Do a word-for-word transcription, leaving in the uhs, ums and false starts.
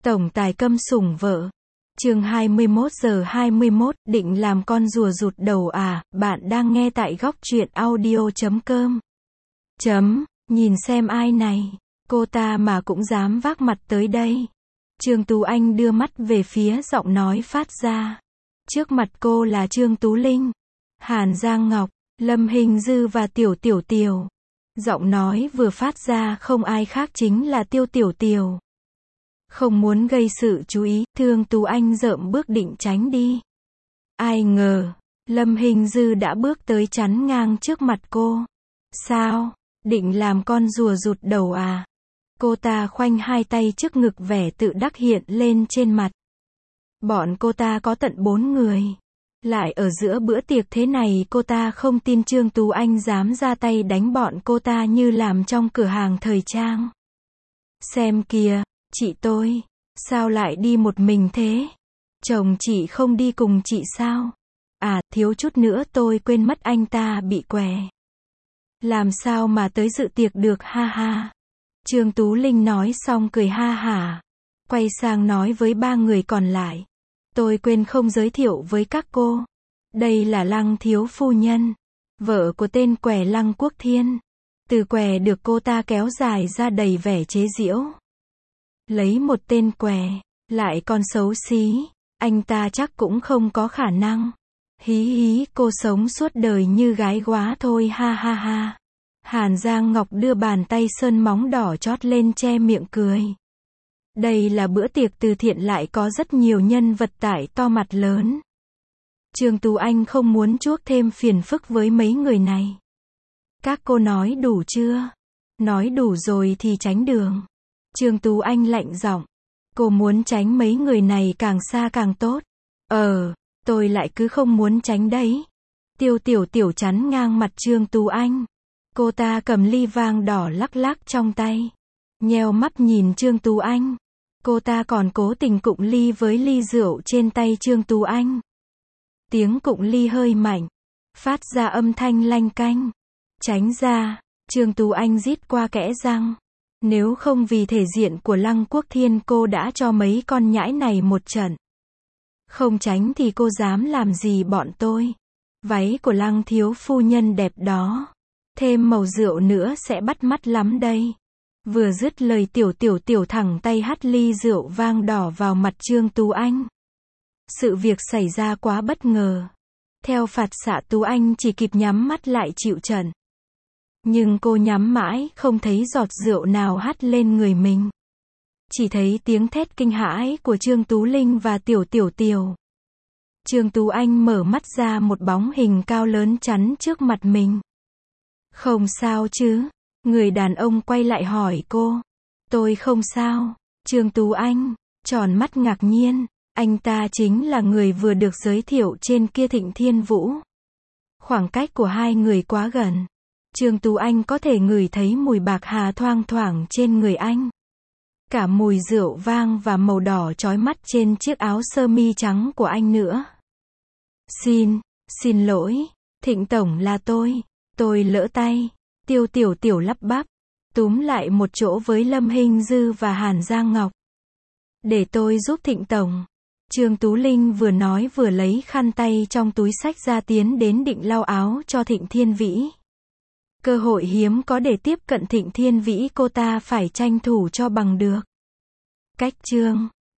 Tổng tài câm sủng vợ. Chương hai mươi mốt giờ hai mươi mốt, định làm con rùa rụt đầu à, bạn đang nghe tại góc truyện audio chấm com. Chấm, nhìn xem ai này, cô ta mà cũng dám vác mặt tới đây. Trương Tú Anh đưa mắt về phía giọng nói phát ra. Trước mặt cô là Trương Tú Linh, Hàn Giang Ngọc, Lâm Hình Dư và Tiểu Tiểu Tiều. Giọng nói vừa phát ra không ai khác chính là Tiêu Tiểu Tiều. Không muốn gây sự chú ý, Trương Tú Anh rợm bước định tránh đi. Ai ngờ, Lâm Hình Dư đã bước tới chắn ngang trước mặt cô. Sao, định làm con rùa rụt đầu à? Cô ta khoanh hai tay trước ngực, vẻ tự đắc hiện lên trên mặt. Bọn cô ta có tận bốn người. Lại ở giữa bữa tiệc thế này, cô ta không tin Trương Tú Anh dám ra tay đánh bọn cô ta như làm trong cửa hàng thời trang. Xem kìa, chị tôi, sao lại đi một mình thế? Chồng chị không đi cùng chị sao? À, thiếu chút nữa tôi quên mất anh ta bị què. Làm sao mà tới dự tiệc được, ha ha. Trương Tú Linh nói xong cười ha hả. Quay sang nói với ba người còn lại. Tôi quên không giới thiệu với các cô. Đây là Lăng thiếu phu nhân, vợ của tên què Lăng Quốc Thiên. Từ què được cô ta kéo dài ra đầy vẻ chế giễu. Lấy một tên què, lại còn xấu xí, anh ta chắc cũng không có khả năng. Hí hí, cô sống suốt đời như gái góa thôi, ha ha ha. Hàn Giang Ngọc đưa bàn tay sơn móng đỏ chót lên che miệng cười. Đây là bữa tiệc từ thiện, lại có rất nhiều nhân vật tại to mặt lớn. Trương Tú Anh không muốn chuốc thêm phiền phức với mấy người này. Các cô nói đủ chưa? Nói đủ rồi thì tránh đường. Trương Tú Anh lạnh giọng. Cô muốn tránh mấy người này càng xa càng tốt. Ờ, tôi lại cứ không muốn tránh đấy. Tiêu Tiểu Tiểu chắn ngang mặt Trương Tú Anh. Cô ta cầm ly vang đỏ lắc lắc trong tay. Nheo mắt nhìn Trương Tú Anh. Cô ta còn cố tình cụng ly với ly rượu trên tay Trương Tú Anh. Tiếng cụng ly hơi mạnh, phát ra âm thanh lanh canh. Tránh ra, Trương Tú Anh rít qua kẽ răng. Nếu không vì thể diện của Lăng Quốc Thiên, cô đã cho mấy con nhãi này một trận. Không tránh thì cô dám làm gì bọn tôi? Váy của Lăng thiếu phu nhân đẹp đó. Thêm màu rượu nữa sẽ bắt mắt lắm đây. Vừa dứt lời, Tiểu Tiểu Tiểu thẳng tay hắt ly rượu vang đỏ vào mặt Trương Tú Anh. Sự việc xảy ra quá bất ngờ. Theo phạt xạ, Tú Anh chỉ kịp nhắm mắt lại chịu trận. Nhưng cô nhắm mãi không thấy giọt rượu nào hắt lên người mình. Chỉ thấy tiếng thét kinh hãi của Trương Tú Linh và Tiểu Tiểu Tiều. Trương Tú Anh mở mắt ra, một bóng hình cao lớn chắn trước mặt mình. Không sao chứ? Người đàn ông quay lại hỏi cô. Tôi không sao. Trương Tú Anh tròn mắt ngạc nhiên. Anh ta chính là người vừa được giới thiệu trên kia, Thịnh Thiên Vũ. Khoảng cách của hai người quá gần. Trương Tú Anh có thể ngửi thấy mùi bạc hà thoang thoảng trên người anh. Cả mùi rượu vang và màu đỏ chói mắt trên chiếc áo sơ mi trắng của anh nữa. Xin, xin lỗi, Thịnh Tổng, là tôi. Tôi lỡ tay. Tiêu Tiểu Tiểu lắp bắp, túm lại một chỗ với Lâm Hình Dư và Hàn Giang Ngọc. Để tôi giúp Thịnh Tổng. Trương Tú Linh vừa nói vừa lấy khăn tay trong túi xách ra, tiến đến định lau áo cho Thịnh Thiên Vĩ. Cơ hội hiếm có để tiếp cận Thịnh Thiên Vĩ, cô ta phải tranh thủ cho bằng được. Cách chương